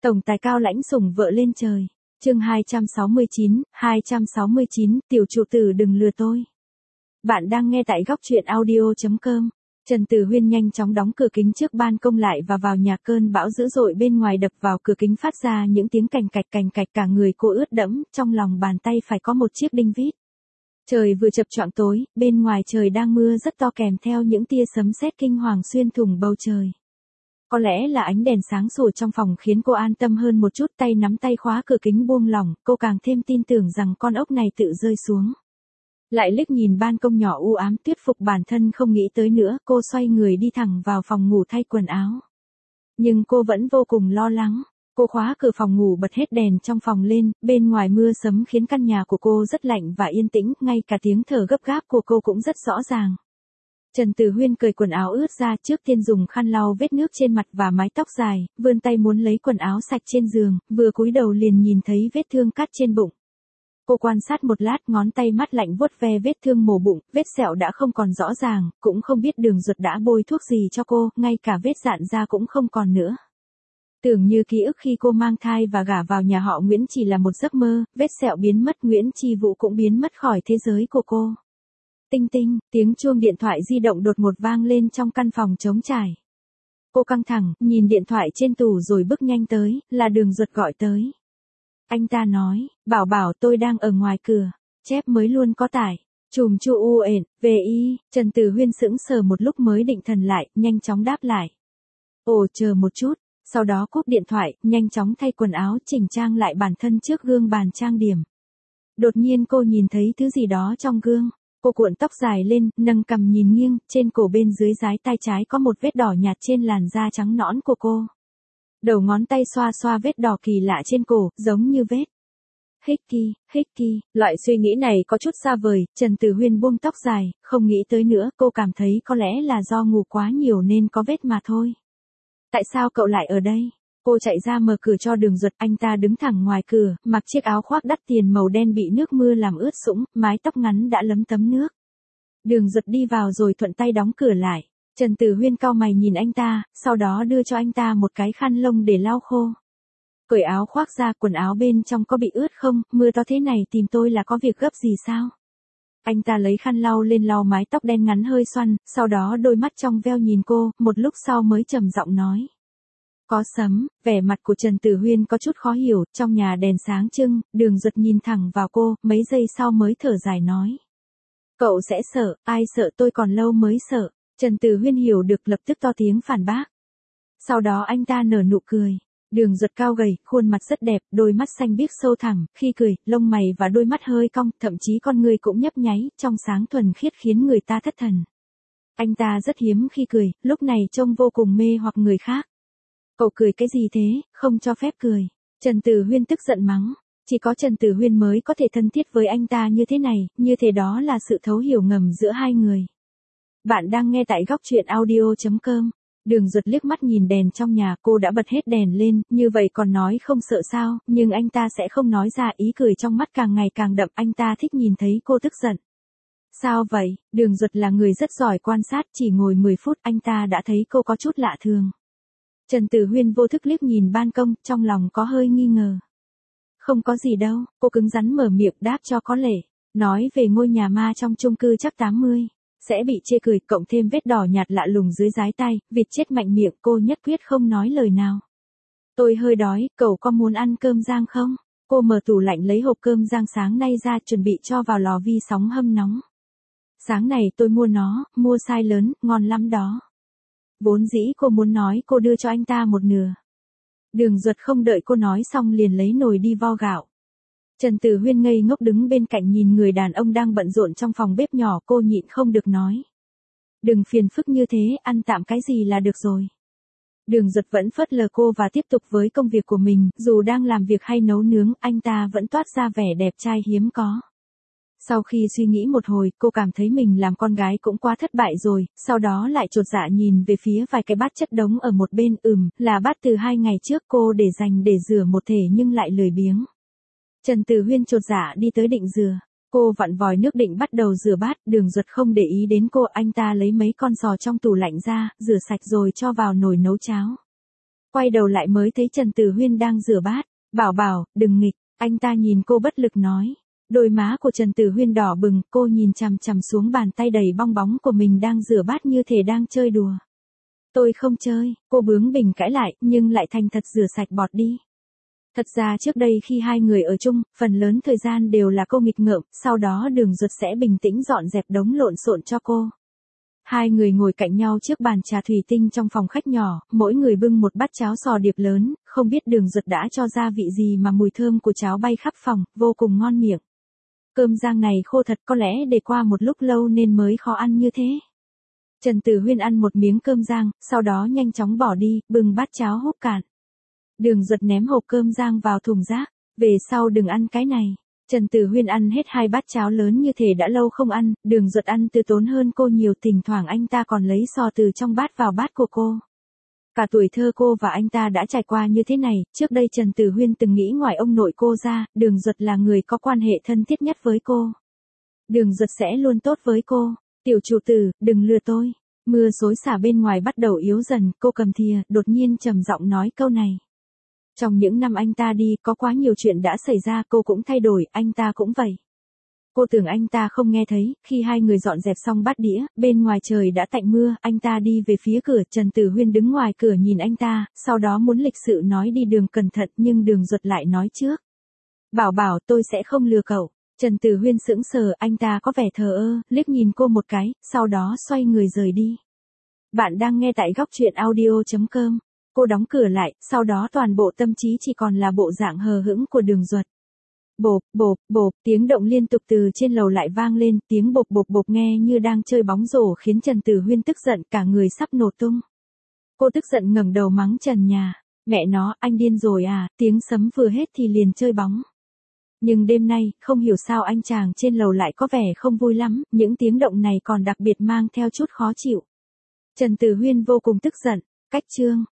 Tổng tài cao lãnh sủng vợ lên trời. Chương 269, tiểu trụ tử đừng lừa tôi. Bạn đang nghe tại góc truyện audio.com. Trần Tử Huyên nhanh chóng đóng cửa kính trước ban công lại và vào nhà. Cơn bão dữ dội bên ngoài đập vào cửa kính phát ra những tiếng cành cạch, cả người cô ướt đẫm, trong lòng bàn tay phải có một chiếc đinh vít. Trời vừa chập choạng tối, bên ngoài trời đang mưa rất to kèm theo những tia sấm sét kinh hoàng xuyên thủng bầu trời. Có lẽ là ánh đèn sáng sủa trong phòng khiến cô an tâm hơn một chút, tay nắm tay khóa cửa kính buông lỏng, cô càng thêm tin tưởng rằng con ốc này tự rơi xuống. Lại liếc nhìn ban công nhỏ u ám, thuyết phục bản thân không nghĩ tới nữa, cô xoay người đi thẳng vào phòng ngủ thay quần áo. Nhưng cô vẫn vô cùng lo lắng. Cô khóa cửa phòng ngủ, bật hết đèn trong phòng lên, bên ngoài mưa sấm khiến căn nhà của cô rất lạnh và yên tĩnh, ngay cả tiếng thở gấp gáp của cô cũng rất rõ ràng. Trần Tử Huyên cởi quần áo ướt ra, trước tiên dùng khăn lau vết nước trên mặt và mái tóc dài, vươn tay muốn lấy quần áo sạch trên giường, vừa cúi đầu liền nhìn thấy vết thương cắt trên bụng. Cô quan sát một lát, ngón tay mát lạnh vuốt ve vết thương mổ bụng, vết sẹo đã không còn rõ ràng, cũng không biết Đường Duật đã bôi thuốc gì cho cô, ngay cả vết rạn da cũng không còn nữa. Tưởng như ký ức khi cô mang thai và gả vào nhà họ Nguyễn chỉ là một giấc mơ, vết sẹo biến mất, Nguyễn Chi Vũ cũng biến mất khỏi thế giới của cô. Tinh tinh, tiếng chuông điện thoại di động đột ngột vang lên trong căn phòng trống trải. Cô căng thẳng, nhìn điện thoại trên tủ rồi bước nhanh tới, là Đường Duật gọi tới. Anh ta nói, bảo bảo tôi đang ở ngoài cửa, chép mới luôn có tải, chùm chu u ện, về y, Trần Tử Huyên sững sờ một lúc mới định thần lại, nhanh chóng đáp lại. Ồ, chờ một chút, sau đó cúp điện thoại, nhanh chóng thay quần áo, chỉnh trang lại bản thân trước gương bàn trang điểm. Đột nhiên cô nhìn thấy thứ gì đó trong gương. Cô cuộn tóc dài lên, nâng cằm nhìn nghiêng, trên cổ bên dưới dái tay trái có một vết đỏ nhạt trên làn da trắng nõn của cô. Đầu ngón tay xoa xoa vết đỏ kỳ lạ trên cổ, giống như vết. Hickey, loại suy nghĩ này có chút xa vời, Trần Tử Huyên buông tóc dài, không nghĩ tới nữa, cô cảm thấy có lẽ là do ngủ quá nhiều nên có vết mà thôi. Tại sao cậu lại ở đây? Cô chạy ra mở cửa cho Đường Duật, anh ta đứng thẳng ngoài cửa, mặc chiếc áo khoác đắt tiền màu đen bị nước mưa làm ướt sũng, mái tóc ngắn đã lấm tấm nước. Đường Duật đi vào rồi thuận tay đóng cửa lại. Trần Tử Huyên cau mày nhìn anh ta, sau đó đưa cho anh ta một cái khăn lông để lau khô. Cởi áo khoác ra, quần áo bên trong có bị ướt không, mưa to thế này tìm tôi là có việc gấp gì sao? Anh ta lấy khăn lau lên lau mái tóc đen ngắn hơi xoăn, sau đó đôi mắt trong veo nhìn cô, một lúc sau mới trầm giọng nói. Có sấm, vẻ mặt của Trần Tử Huyên có chút khó hiểu, trong nhà đèn sáng trưng, Đường Duật nhìn thẳng vào cô, mấy giây sau mới thở dài nói. Cậu sẽ sợ, ai sợ, tôi còn lâu mới sợ. Trần Tử Huyên hiểu được, lập tức to tiếng phản bác. Sau đó anh ta nở nụ cười. Đường Duật cao gầy, khuôn mặt rất đẹp, đôi mắt xanh biếc sâu thẳm, khi cười, lông mày và đôi mắt hơi cong, thậm chí con người cũng nhấp nháy, trong sáng thuần khiết khiến người ta thất thần. Anh ta rất hiếm khi cười, lúc này trông vô cùng mê hoặc người khác. Cậu cười cái gì thế, không cho phép cười. Trần Tử Huyên tức giận mắng. Chỉ có Trần Tử Huyên mới có thể thân thiết với anh ta như thế này, như thế đó là sự thấu hiểu ngầm giữa hai người. Bạn đang nghe tại góc truyện audio.com. Đường Duật liếc mắt nhìn đèn trong nhà, cô đã bật hết đèn lên, như vậy còn nói không sợ sao, nhưng anh ta sẽ không nói ra, ý cười trong mắt càng ngày càng đậm, anh ta thích nhìn thấy cô tức giận. Sao vậy? Đường Duật là người rất giỏi quan sát, chỉ ngồi 10 phút anh ta đã thấy cô có chút lạ thường. Trần Tử Huyên vô thức liếc nhìn ban công, trong lòng có hơi nghi ngờ. Không có gì đâu, cô cứng rắn mở miệng đáp cho có lệ. Nói về ngôi nhà ma trong chung cư chắc 80. Sẽ bị chê cười, cộng thêm vết đỏ nhạt lạ lùng dưới dái tay, vịt chết mạnh miệng, cô nhất quyết không nói lời nào. Tôi hơi đói, cậu có muốn ăn cơm rang không? Cô mở tủ lạnh lấy hộp cơm rang sáng nay ra, chuẩn bị cho vào lò vi sóng hâm nóng. Sáng này tôi mua nó, mua size lớn, ngon lắm đó. Vốn dĩ cô muốn nói, cô đưa cho anh ta một nửa. Đường Duật không đợi cô nói xong liền lấy nồi đi vo gạo. Trần Tử Huyên ngây ngốc đứng bên cạnh nhìn người đàn ông đang bận rộn trong phòng bếp nhỏ, cô nhịn không được nói. Đừng phiền phức như thế, ăn tạm cái gì là được rồi. Đường Duật vẫn phớt lờ cô và tiếp tục với công việc của mình, dù đang làm việc hay nấu nướng, anh ta vẫn toát ra vẻ đẹp trai hiếm có. Sau khi suy nghĩ một hồi, cô cảm thấy mình làm con gái cũng quá thất bại rồi, sau đó lại chột dạ nhìn về phía vài cái bát chất đống ở một bên, là bát từ 2 ngày trước cô để dành để rửa một thể nhưng lại lười biếng. Trần Tử Huyên chột dạ đi tới định rửa. Cô vặn vòi nước định bắt đầu rửa bát, Đường Duật không để ý đến cô, anh ta lấy mấy con sò trong tủ lạnh ra, rửa sạch rồi cho vào nồi nấu cháo. Quay đầu lại mới thấy Trần Tử Huyên đang rửa bát. Bảo bảo, đừng nghịch, anh ta nhìn cô bất lực nói. Đôi má của Trần Tử Huyên đỏ bừng, cô nhìn chằm chằm xuống bàn tay đầy bong bóng của mình đang rửa bát như thể đang chơi đùa. Tôi không chơi, cô bướng bỉnh cãi lại, nhưng lại thành thật rửa sạch bọt đi. Thật ra trước đây khi hai người ở chung, phần lớn thời gian đều là cô nghịch ngợm, sau đó Đường Duật sẽ bình tĩnh dọn dẹp đống lộn xộn cho cô. Hai người ngồi cạnh nhau trước bàn trà thủy tinh trong phòng khách nhỏ, mỗi người bưng một bát cháo sò điệp lớn, không biết Đường Duật đã cho gia vị gì mà mùi thơm của cháo bay khắp phòng, vô cùng ngon miệng. Cơm rang này khô thật, có lẽ để qua một lúc lâu nên mới khó ăn như thế. Trần Tử Huyên ăn một miếng cơm rang, sau đó nhanh chóng bỏ đi, bưng bát cháo húp cạn. Đường Duật ném hộp cơm rang vào thùng rác, về sau đừng ăn cái này. Trần Tử Huyên ăn hết 2 bát cháo lớn như thể đã lâu không ăn, Đường Duật ăn từ tốn hơn cô nhiều, thỉnh thoảng anh ta còn lấy sò từ trong bát vào bát của cô. Cả tuổi thơ cô và anh ta đã trải qua như thế này, trước đây Trần Tử Huyên từng nghĩ ngoài ông nội cô ra, Đường Duật là người có quan hệ thân thiết nhất với cô. Đường Duật sẽ luôn tốt với cô. Tiểu chủ tử, đừng lừa tôi. Mưa xối xả bên ngoài bắt đầu yếu dần, cô cầm thìa, đột nhiên trầm giọng nói câu này. Trong những năm anh ta đi, có quá nhiều chuyện đã xảy ra, cô cũng thay đổi, anh ta cũng vậy. Cô tưởng anh ta không nghe thấy, khi hai người dọn dẹp xong bát đĩa, bên ngoài trời đã tạnh mưa, anh ta đi về phía cửa, Trần Tử Huyên đứng ngoài cửa nhìn anh ta, sau đó muốn lịch sự nói đi đường cẩn thận nhưng Đường Duật lại nói trước. Bảo bảo, tôi sẽ không lừa cậu. Trần Tử Huyên sững sờ, anh ta có vẻ thờ ơ, liếc nhìn cô một cái, sau đó xoay người rời đi. Bạn đang nghe tại góc truyện audio.com. Cô đóng cửa lại, sau đó toàn bộ tâm trí chỉ còn là bộ dạng hờ hững của Đường Duật. Bộp, bộp, bộp, tiếng động liên tục từ trên lầu lại vang lên, tiếng bộp bộp bộp nghe như đang chơi bóng rổ khiến Trần Tử Huyên tức giận, cả người sắp nổ tung. Cô tức giận ngẩng đầu mắng trần nhà, mẹ nó, anh điên rồi à, tiếng sấm vừa hết thì liền chơi bóng. Nhưng đêm nay, không hiểu sao anh chàng trên lầu lại có vẻ không vui lắm, những tiếng động này còn đặc biệt mang theo chút khó chịu. Trần Tử Huyên vô cùng tức giận, cách chương.